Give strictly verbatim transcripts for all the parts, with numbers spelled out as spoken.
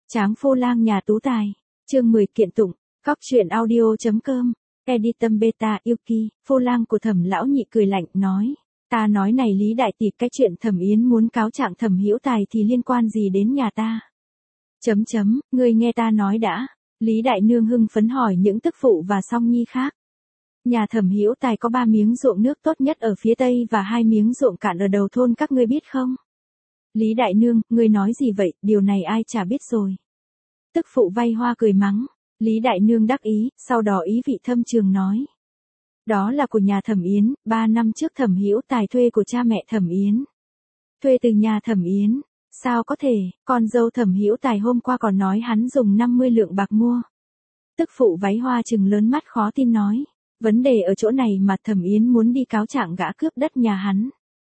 Tráng phô lang nhà tú tài. Chương mười kiện tụng. Cóc truyện audio.com. Editum beta Yuki. Phô lang của Thẩm lão nhị cười lạnh nói. Ta nói này Lý đại tỷ, cái chuyện Thẩm Yến muốn cáo trạng Thẩm Hữu Tài thì liên quan gì đến nhà ta? Chấm chấm, ngươi nghe ta nói đã. Lý đại nương hưng phấn hỏi những tức phụ và song nhi khác. Nhà Thẩm Hữu Tài có ba miếng ruộng nước tốt nhất ở phía tây và hai miếng ruộng cạn ở đầu thôn, các ngươi biết không? Lý đại nương, ngươi nói gì vậy, điều này ai chả biết rồi. Tức phụ vay hoa cười mắng. Lý đại nương đắc ý, sau đó ý vị thâm trường nói. Đó là của nhà Thẩm Yến, ba năm trước Thẩm Hữu Tài thuê của cha mẹ Thẩm Yến. Thuê từ nhà Thẩm Yến. Sao có thể, con dâu Thẩm Hữu Tài hôm qua còn nói hắn dùng năm mươi lượng bạc mua. Tức phụ váy hoa trừng lớn mắt khó tin nói. Vấn đề ở chỗ này mà Thẩm Yến muốn đi cáo trạng gã cướp đất nhà hắn.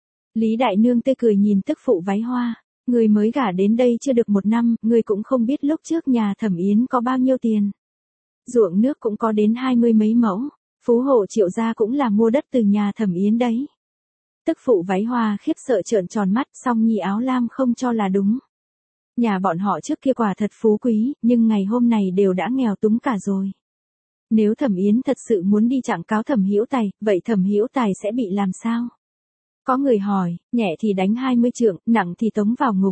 Lý đại nương tươi cười nhìn tức phụ váy hoa. Người mới gả đến đây chưa được một năm, người cũng không biết lúc trước nhà Thẩm Yến có bao nhiêu tiền. Ruộng nước cũng có đến hai mươi mấy mẫu. Phú hộ Triệu gia cũng là mua đất từ nhà Thẩm Yến đấy. Tức phụ váy hoa khiếp sợ trợn tròn mắt, song nhi áo lam không cho là đúng. Nhà bọn họ trước kia quả thật phú quý, nhưng ngày hôm này đều đã nghèo túng cả rồi. Nếu Thẩm Yến thật sự muốn đi trạng cáo Thẩm Hữu Tài, vậy Thẩm Hữu Tài sẽ bị làm sao? Có người hỏi, nhẹ thì đánh hai mươi trượng, nặng thì tống vào ngục.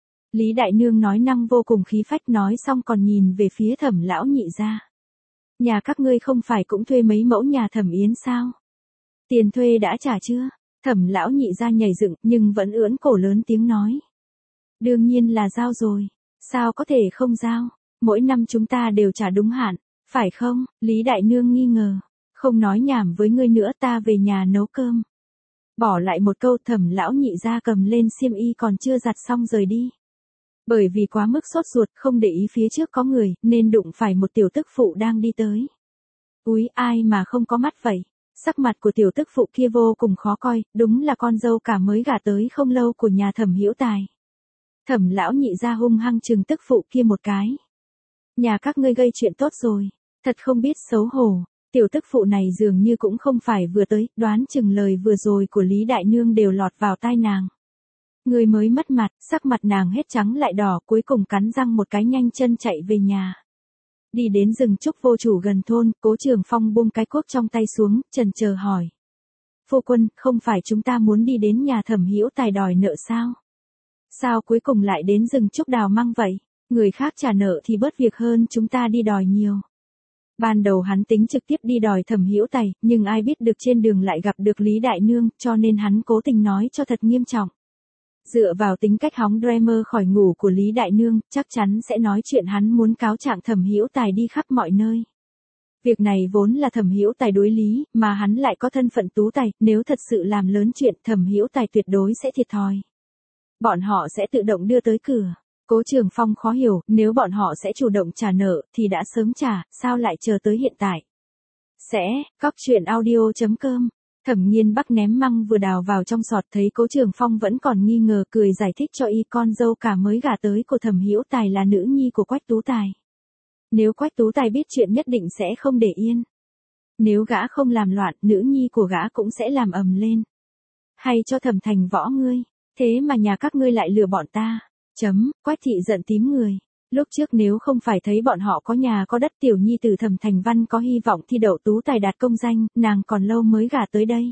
Lý đại nương nói năng vô cùng khí phách, nói xong còn nhìn về phía Thẩm lão nhị gia. Nhà các ngươi không phải cũng thuê mấy mẫu nhà Thẩm Yến sao? Tiền thuê đã trả chưa? Thẩm lão nhị gia nhảy dựng nhưng vẫn ưỡn cổ lớn tiếng nói. Đương nhiên là giao rồi. Sao có thể không giao? Mỗi năm chúng ta đều trả đúng hạn, phải không? Lý đại nương nghi ngờ. Không nói nhảm với ngươi nữa, ta về nhà nấu cơm. Bỏ lại một câu, Thẩm lão nhị gia cầm lên xiêm y còn chưa giặt xong rời đi. Bởi vì quá mức sốt ruột không để ý phía trước có người, nên đụng phải một tiểu tức phụ đang đi tới. Úi, ai mà không có mắt vậy? Sắc mặt của tiểu tức phụ kia vô cùng khó coi, đúng là con dâu cả mới gả tới không lâu của nhà Thẩm Hữu Tài. Thẩm lão nhị gia hung hăng trừng tức phụ kia một cái. Nhà các ngươi gây chuyện tốt rồi, thật không biết xấu hổ. Tiểu tức phụ này dường như cũng không phải vừa tới, đoán chừng lời vừa rồi của Lý đại nương đều lọt vào tai nàng. Người mới mất mặt, sắc mặt nàng hết trắng lại đỏ, cuối cùng cắn răng một cái nhanh chân chạy về nhà. Đi đến rừng trúc vô chủ gần thôn, Cố Trường Phong buông cái cuốc trong tay xuống, chần chờ hỏi. Phu quân, không phải chúng ta muốn đi đến nhà Thẩm Hữu Tài đòi nợ sao? Sao cuối cùng lại đến rừng trúc đào măng vậy? Người khác trả nợ thì bớt việc hơn chúng ta đi đòi nhiều. Ban đầu hắn tính trực tiếp đi đòi Thẩm Hữu Tài, nhưng ai biết được trên đường lại gặp được Lý đại nương, cho nên hắn cố tình nói cho thật nghiêm trọng. Dựa vào tính cách hóng dreamer khỏi ngủ của Lý đại nương, chắc chắn sẽ nói chuyện hắn muốn cáo trạng Thẩm Hữu Tài đi khắp mọi nơi. Việc này vốn là Thẩm Hữu Tài đối lý, mà hắn lại có thân phận tú tài, nếu thật sự làm lớn chuyện, Thẩm Hữu Tài tuyệt đối sẽ thiệt thòi. Bọn họ sẽ tự động đưa tới cửa. Cố Trường Phong khó hiểu, nếu bọn họ sẽ chủ động trả nợ, thì đã sớm trả, sao lại chờ tới hiện tại? Sẽ, cóc truyện audio.com. Thẩm Nghiên Bắc ném măng vừa đào vào trong sọt, thấy Cố Trường Phong vẫn còn nghi ngờ, cười giải thích cho y, con dâu cả mới gả tới của Thẩm Hữu Tài là nữ nhi của Quách Tú Tài. Nếu Quách Tú Tài biết chuyện nhất định sẽ không để yên. Nếu gã không làm loạn, nữ nhi của gã cũng sẽ làm ầm lên. Hay cho Thẩm Thành Võ ngươi, thế mà nhà các ngươi lại lừa bọn ta. Chấm, Quách thị giận tím người. Lúc trước nếu không phải thấy bọn họ có nhà có đất, tiểu nhi từ Thẩm Thành Văn có hy vọng thi đậu tú tài đạt công danh, nàng còn lâu mới gả tới đây.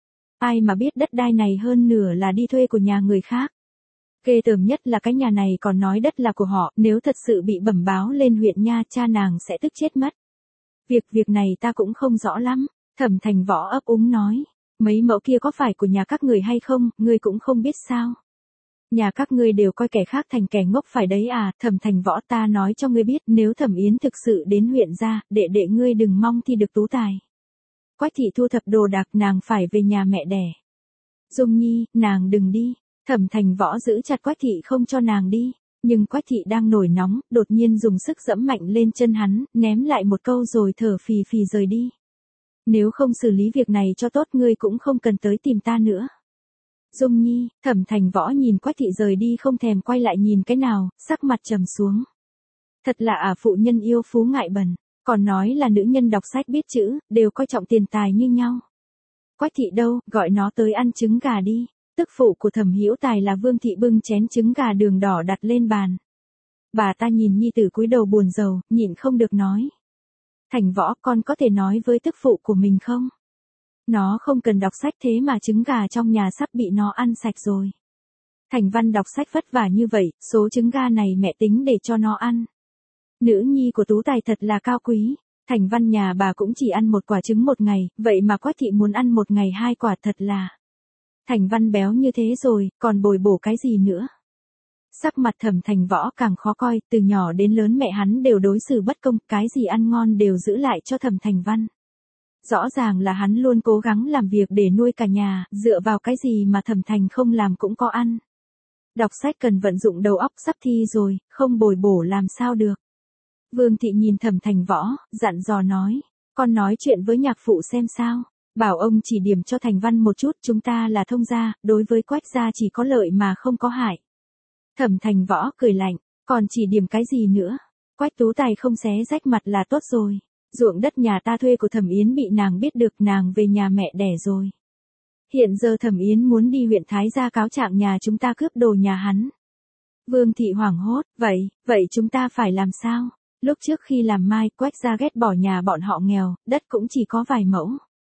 Ai mà biết đất đai này hơn nửa là đi thuê của nhà người khác. Ghê tởm nhất là cái nhà này còn nói đất là của họ, nếu thật sự bị bẩm báo lên huyện nha, cha nàng sẽ tức chết mất. Việc việc này ta cũng không rõ lắm, Thẩm Thành Võ ấp úng nói. Mấy mẫu kia có phải của nhà các người hay không, ngươi cũng không biết sao? Nhà các ngươi đều coi kẻ khác thành kẻ ngốc phải đấy à? Thẩm Thành Võ, ta nói cho ngươi biết, nếu Thẩm Yến thực sự đến huyện gia, đệ đệ ngươi đừng mong thi được tú tài. Quách thị thu thập đồ đạc, nàng phải về nhà mẹ đẻ. Dung Nhi, nàng đừng đi. Thẩm Thành Võ giữ chặt Quách thị không cho nàng đi, nhưng Quách thị đang nổi nóng, đột nhiên dùng sức giẫm mạnh lên chân hắn, ném lại một câu rồi thở phì phì rời đi. Nếu không xử lý việc này cho tốt, ngươi cũng không cần tới tìm ta nữa. Dung Nhi, Thẩm Thành Võ nhìn Quách thị rời đi không thèm quay lại nhìn cái nào, sắc mặt trầm xuống. Thật là ả phụ nhân yêu phú ngại bẩn, còn nói là nữ nhân đọc sách biết chữ, đều coi trọng tiền tài như nhau. Quách thị đâu, gọi nó tới ăn trứng gà đi. Tức phụ của Thẩm Hữu Tài là Vương thị bưng chén trứng gà đường đỏ đặt lên bàn. Bà ta nhìn nhi tử cúi đầu buồn rầu, nhịn không được nói. Thành Võ, con có thể nói với tức phụ của mình không? Nó không cần đọc sách thế mà trứng gà trong nhà sắp bị nó ăn sạch rồi. Thành Văn đọc sách vất vả như vậy, số trứng gà này mẹ tính để cho nó ăn. Nữ nhi của Tú Tài thật là cao quý. Thành Văn nhà bà cũng chỉ ăn một quả trứng một ngày, vậy mà Quách thị muốn ăn một ngày hai quả, thật là. Thành Văn béo như thế rồi, còn bồi bổ cái gì nữa? Sắc mặt Thẩm Thành Võ càng khó coi, từ nhỏ đến lớn mẹ hắn đều đối xử bất công, cái gì ăn ngon đều giữ lại cho Thẩm Thành Văn. Rõ ràng là hắn luôn cố gắng làm việc để nuôi cả nhà, dựa vào cái gì mà Thẩm Thành không làm cũng có ăn. Đọc sách cần vận dụng đầu óc, sắp thi rồi, không bồi bổ làm sao được. Vương thị nhìn Thẩm Thành Võ, dặn dò nói, con nói chuyện với nhạc phụ xem sao, bảo ông chỉ điểm cho Thành Văn một chút, chúng ta là thông gia, đối với Quách gia chỉ có lợi mà không có hại. Thẩm Thành Võ cười lạnh, còn chỉ điểm cái gì nữa, Quách Tú Tài không xé rách mặt là tốt rồi, ruộng đất nhà ta thuê của Thẩm Yến bị nàng biết được, nàng về nhà mẹ đẻ rồi. Hiện giờ Thẩm Yến muốn đi huyện Thái Gia cáo trạng nhà chúng ta cướp đồ nhà hắn. Vương thị hoảng hốt, vậy, vậy chúng ta phải làm sao? Lúc trước khi làm mai, Quách gia ghét bỏ nhà bọn họ nghèo, đất cũng chỉ có vài mẫu.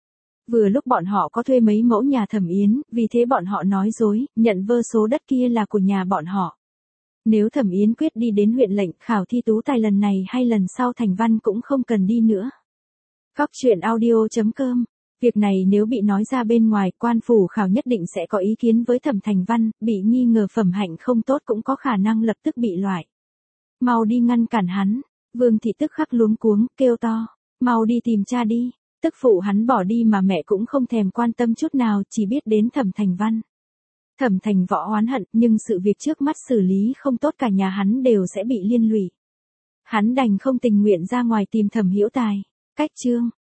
Vừa lúc bọn họ có thuê mấy mẫu nhà Thẩm Yến, vì thế bọn họ nói dối, nhận vơ số đất kia là của nhà bọn họ. Nếu Thẩm Yến quyết đi đến huyện lệnh, khảo thi Tú Tài lần này hay lần sau Thành Văn cũng không cần đi nữa. Góc truyện audio chấm com. Việc này nếu bị nói ra bên ngoài, quan phủ khảo nhất định sẽ có ý kiến với Thẩm Thành Văn, bị nghi ngờ phẩm hạnh không tốt cũng có khả năng lập tức bị loại. Mau đi ngăn cản hắn. Vương thị tức khắc luống cuống, kêu to, mau đi tìm cha đi. Tức phụ hắn bỏ đi mà mẹ cũng không thèm quan tâm chút nào, chỉ biết đến Thẩm Thành Văn. Thẩm Thành Võ oán hận, nhưng sự việc trước mắt xử lý không tốt cả nhà hắn đều sẽ bị liên lụy. Hắn đành không tình nguyện ra ngoài tìm Thẩm Hữu Tài. Cách chương